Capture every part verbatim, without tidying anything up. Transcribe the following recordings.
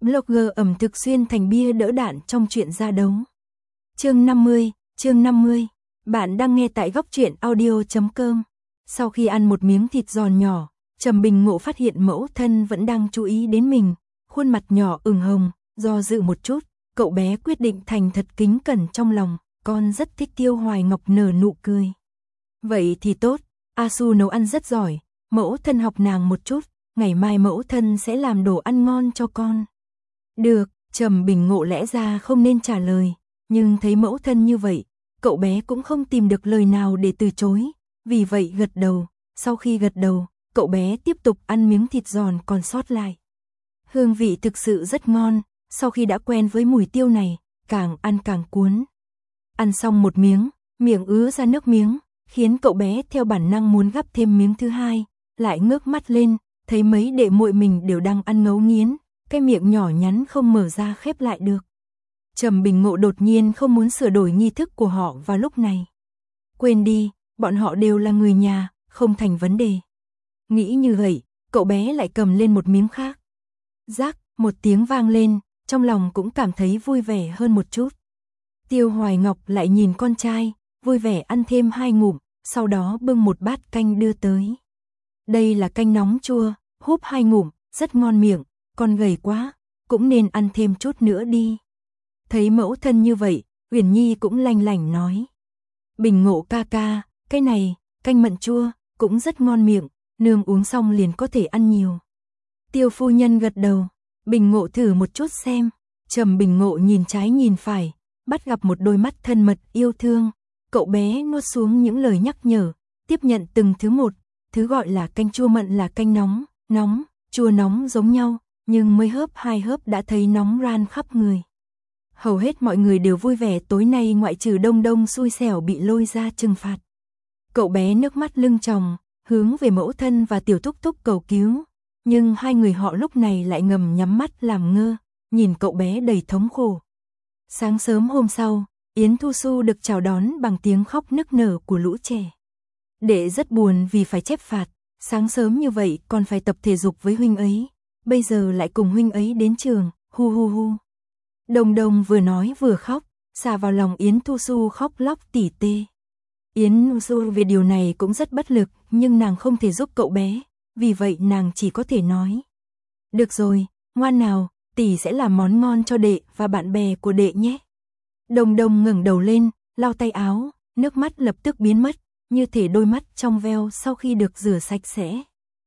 Blogger ẩm thực xuyên thành bia đỡ đạn trong chuyện ra đấu. Chương năm mươi, chương năm mươi. Bạn đang nghe tại góc truyện audio chấm com. Sau khi ăn một miếng thịt giòn nhỏ, Trầm Bình Ngộ phát hiện mẫu thân vẫn đang chú ý đến mình, khuôn mặt nhỏ ửng hồng, do dự một chút, cậu bé quyết định thành thật kính cẩn trong lòng, con rất thích Tiêu Hoài Ngọc nở nụ cười. Vậy thì tốt, A Su nấu ăn rất giỏi, mẫu thân học nàng một chút, ngày mai mẫu thân sẽ làm đồ ăn ngon cho con. Được, Trầm Bình Ngộ lẽ ra không nên trả lời, nhưng thấy mẫu thân như vậy, cậu bé cũng không tìm được lời nào để từ chối, vì vậy gật đầu, sau khi gật đầu, cậu bé tiếp tục ăn miếng thịt giòn còn sót lại. Hương vị thực sự rất ngon, sau khi đã quen với mùi tiêu này, càng ăn càng cuốn. Ăn xong một miếng, miệng ứa ra nước miếng, khiến cậu bé theo bản năng muốn gắp thêm miếng thứ hai, lại ngước mắt lên, thấy mấy đệ muội mình đều đang ăn ngấu nghiến, cái miệng nhỏ nhắn không mở ra khép lại được. Trầm Bình Ngộ đột nhiên không muốn sửa đổi nghi thức của họ vào lúc này. Quên đi, bọn họ đều là người nhà, không thành vấn đề. Nghĩ như vậy, cậu bé lại cầm lên một miếng khác. Rác, một tiếng vang lên, trong lòng cũng cảm thấy vui vẻ hơn một chút. Tiêu Hoài Ngọc lại nhìn con trai, vui vẻ ăn thêm hai ngụm, sau đó bưng một bát canh đưa tới. Đây là canh nóng chua, húp hai ngụm, rất ngon miệng, con gầy quá, cũng nên ăn thêm chút nữa đi. Thấy mẫu thân như vậy, Uyển Nhi cũng lanh lảnh nói. Bình Ngộ ca ca, cái này, canh mận chua, cũng rất ngon miệng, nương uống xong liền có thể ăn nhiều. Tiêu phu nhân gật đầu, Bình Ngộ thử một chút xem. Trầm Bình Ngộ nhìn trái nhìn phải, bắt gặp một đôi mắt thân mật yêu thương. Cậu bé nuốt xuống những lời nhắc nhở, tiếp nhận từng thứ một, thứ gọi là canh chua mận là canh nóng, nóng, chua nóng giống nhau, nhưng mới hớp hai hớp đã thấy nóng ran khắp người. Hầu hết mọi người đều vui vẻ tối nay ngoại trừ Đông Đông xui xẻo bị lôi ra trừng phạt. Cậu bé nước mắt lưng tròng, hướng về mẫu thân và tiểu thúc thúc cầu cứu, nhưng hai người họ lúc này lại ngầm nhắm mắt làm ngơ, nhìn cậu bé đầy thống khổ. Sáng sớm hôm sau, Yến Thu Xu được chào đón bằng tiếng khóc nức nở của lũ trẻ. Đệ rất buồn vì phải chép phạt, sáng sớm như vậy còn phải tập thể dục với huynh ấy, bây giờ lại cùng huynh ấy đến trường, hu hu hu. Đồng Đồng vừa nói vừa khóc, xà vào lòng Yến Thu Xu khóc lóc tỉ tê. Yến Thu Xu về điều này cũng rất bất lực, nhưng nàng không thể giúp cậu bé, vì vậy nàng chỉ có thể nói. Được rồi, ngoan nào, tỷ sẽ làm món ngon cho đệ và bạn bè của đệ nhé. Đồng Đồng ngẩng đầu lên, lau tay áo, nước mắt lập tức biến mất, như thể đôi mắt trong veo sau khi được rửa sạch sẽ.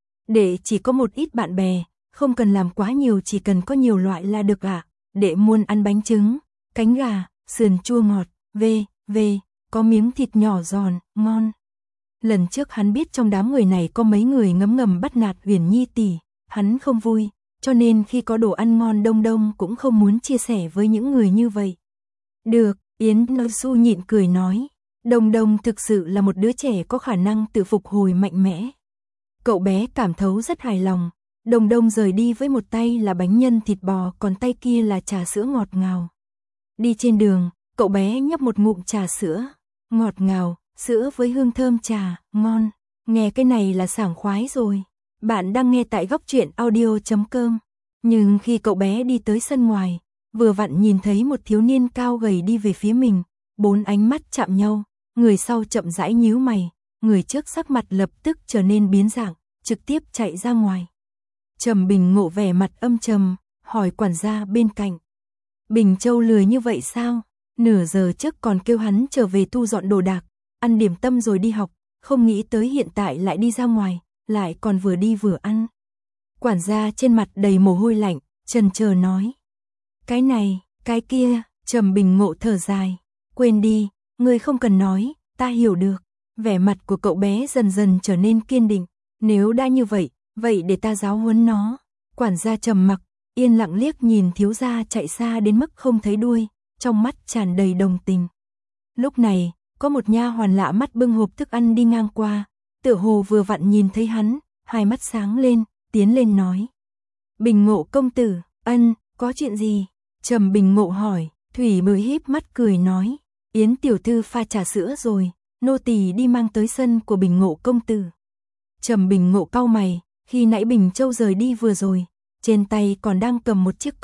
Đệ chỉ có một ít bạn bè, không cần làm quá nhiều, chỉ cần có nhiều loại là được ạ. À. Đệ muốn ăn bánh trứng, cánh gà, sườn chua ngọt, về, về, có miếng thịt nhỏ giòn, ngon. Lần trước hắn biết trong đám người này có mấy người ngấm ngầm bắt nạt Uyển Nhi tỷ, hắn không vui, cho nên khi có đồ ăn ngon Đông Đông cũng không muốn chia sẻ với những người như vậy. Được, Yến Thu Xu nhịn cười nói, Đông Đông thực sự là một đứa trẻ có khả năng tự phục hồi mạnh mẽ. Cậu bé cảm thấu rất hài lòng. Đồng Đông rời đi với một tay là bánh nhân thịt bò, còn tay kia là trà sữa ngọt ngào. Đi trên đường, cậu bé nhấp một ngụm trà sữa, ngọt ngào, sữa với hương thơm trà, ngon. Nghe cái này là sảng khoái rồi. Bạn đang nghe tại góc truyện audio chấm com. Nhưng khi cậu bé đi tới sân ngoài, vừa vặn nhìn thấy một thiếu niên cao gầy đi về phía mình, bốn ánh mắt chạm nhau, người sau chậm rãi nhíu mày, người trước sắc mặt lập tức trở nên biến dạng, trực tiếp chạy ra ngoài. Trầm Bình Ngộ vẻ mặt âm trầm, hỏi quản gia bên cạnh. Bình Châu lười như vậy sao? Nửa giờ trước còn kêu hắn trở về thu dọn đồ đạc, ăn điểm tâm rồi đi học, không nghĩ tới hiện tại lại đi ra ngoài, lại còn vừa đi vừa ăn. Quản gia trên mặt đầy mồ hôi lạnh, chần chờ nói. Cái này, cái kia, Trầm Bình Ngộ thở dài. Quên đi, ngươi không cần nói, ta hiểu được. Vẻ mặt của cậu bé dần dần trở nên kiên định. Nếu đã như vậy, vậy để ta giáo huấn nó. Quản gia trầm mặc, yên lặng liếc nhìn thiếu gia chạy xa đến mức không thấy đuôi, trong mắt tràn đầy đồng tình. Lúc này, có một nha hoàn lạ mắt bưng hộp thức ăn đi ngang qua, tựa hồ vừa vặn nhìn thấy hắn, hai mắt sáng lên, tiến lên nói. Bình Ngộ công tử, ân, có chuyện gì? Trầm Bình Ngộ hỏi, Thủy mới híp mắt cười nói, Yến tiểu thư pha trà sữa rồi, nô tỳ đi mang tới sân của Bình Ngộ công tử. Trầm Bình Ngộ cau mày, khi nãy Bình Châu rời đi vừa rồi, trên tay còn đang cầm một chiếc cốc,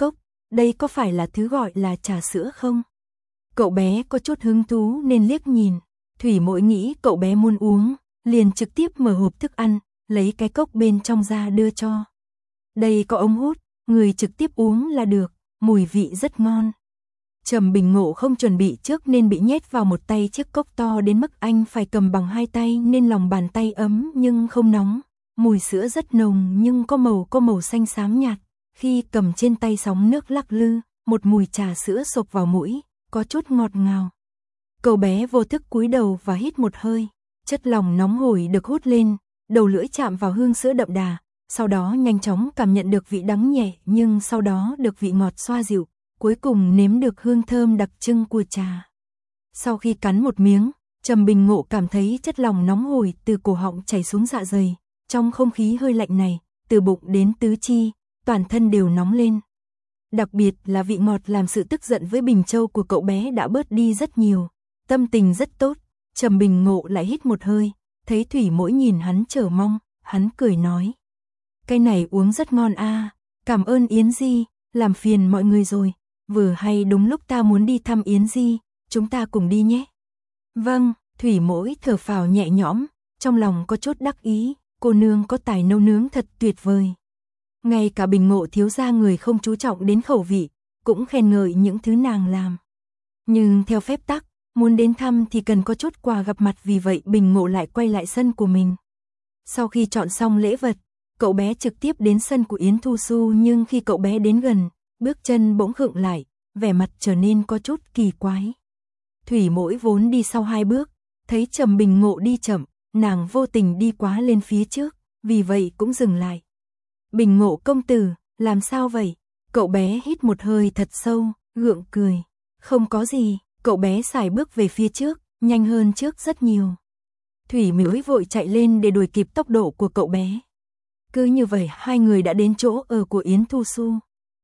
đây có phải là thứ gọi là trà sữa không? Cậu bé có chút hứng thú nên liếc nhìn. Thủy Mỗi nghĩ cậu bé muốn uống, liền trực tiếp mở hộp thức ăn, lấy cái cốc bên trong ra đưa cho. Đây có ống hút, người trực tiếp uống là được, mùi vị rất ngon. Trầm Bình Ngộ không chuẩn bị trước nên bị nhét vào một tay chiếc cốc to đến mức anh phải cầm bằng hai tay nên lòng bàn tay ấm nhưng không nóng. Mùi sữa rất nồng nhưng có màu có màu xanh xám nhạt. Khi cầm trên tay sóng nước lắc lư, một mùi trà sữa xộc vào mũi, có chút ngọt ngào. Cậu bé vô thức cúi đầu và hít một hơi. Chất lỏng nóng hổi được hút lên, đầu lưỡi chạm vào hương sữa đậm đà, sau đó nhanh chóng cảm nhận được vị đắng nhẹ nhưng sau đó được vị ngọt xoa dịu, cuối cùng nếm được hương thơm đặc trưng của trà. Sau khi cắn một miếng, Trầm Bình Ngộ cảm thấy chất lỏng nóng hổi từ cổ họng chảy xuống dạ dày, trong không khí hơi lạnh này, từ bụng đến tứ chi, toàn thân đều nóng lên. Đặc biệt là vị ngọt làm sự tức giận với Bình Châu của cậu bé đã bớt đi rất nhiều, tâm tình rất tốt. Trầm Bình Ngộ lại hít một hơi, thấy Thủy Mỗi nhìn hắn chờ mong, hắn cười nói. Cái này uống rất ngon a, à, cảm ơn Yến Di, làm phiền mọi người rồi, vừa hay đúng lúc ta muốn đi thăm Yến Di, chúng ta cùng đi nhé. Vâng, Thủy Mỗi thở phào nhẹ nhõm, trong lòng có chút đắc ý, cô nương có tài nấu nướng thật tuyệt vời. Ngay cả Bình Ngộ thiếu gia người không chú trọng đến khẩu vị, cũng khen ngợi những thứ nàng làm. Nhưng theo phép tắc, muốn đến thăm thì cần có chút quà gặp mặt, vì vậy Bình Ngộ lại quay lại sân của mình. Sau khi chọn xong lễ vật, cậu bé trực tiếp đến sân của Yến Thu Xu, nhưng khi cậu bé đến gần, bước chân bỗng khựng lại, vẻ mặt trở nên có chút kỳ quái. Thủy Mỗi vốn đi sau hai bước, thấy Trầm Bình Ngộ đi chậm, nàng vô tình đi quá lên phía trước, vì vậy cũng dừng lại. Bình Ngộ công tử, làm sao vậy? Cậu bé hít một hơi thật sâu, gượng cười. Không có gì, cậu bé sải bước về phía trước, nhanh hơn trước rất nhiều. Thủy Mỗi vội chạy lên để đuổi kịp tốc độ của cậu bé. Cứ như vậy hai người đã đến chỗ ở của Yến Thu Xu.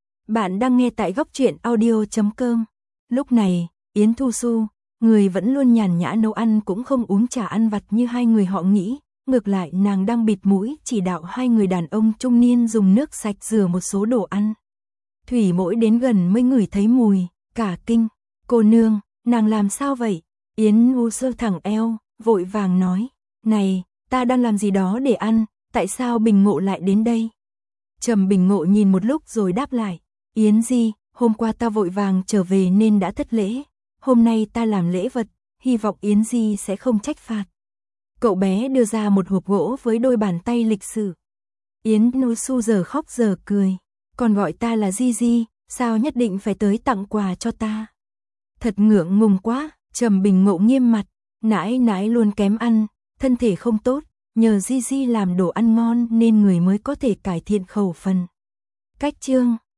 Bạn đang nghe tại góc truyện audio chấm com. Lúc này, Yến Thu Xu, người vẫn luôn nhàn nhã nấu ăn cũng không uống trà ăn vặt như hai người họ nghĩ. Ngược lại nàng đang bịt mũi chỉ đạo hai người đàn ông trung niên dùng nước sạch rửa một số đồ ăn. Thủy Mỗi đến gần mới ngửi thấy mùi, cả kinh. Cô nương, nàng làm sao vậy? Yến Ngu sơ thẳng eo, vội vàng nói. Này, ta đang làm gì đó để ăn, tại sao Bình Ngộ lại đến đây? Trầm Bình Ngộ nhìn một lúc rồi đáp lại. Yến Di, hôm qua ta vội vàng trở về nên đã thất lễ. Hôm nay ta làm lễ vật, hy vọng Yến Di sẽ không trách phạt. Cậu bé đưa ra một hộp gỗ với đôi bàn tay lịch sự. Yến Nhu Su giờ khóc giờ cười. Còn gọi ta là Di Di, sao nhất định phải tới tặng quà cho ta? Thật ngượng ngùng quá. Trầm Bình Ngộ nghiêm mặt. Nãi nãi luôn kém ăn, thân thể không tốt, nhờ Di Di làm đồ ăn ngon nên người mới có thể cải thiện khẩu phần. Cách chương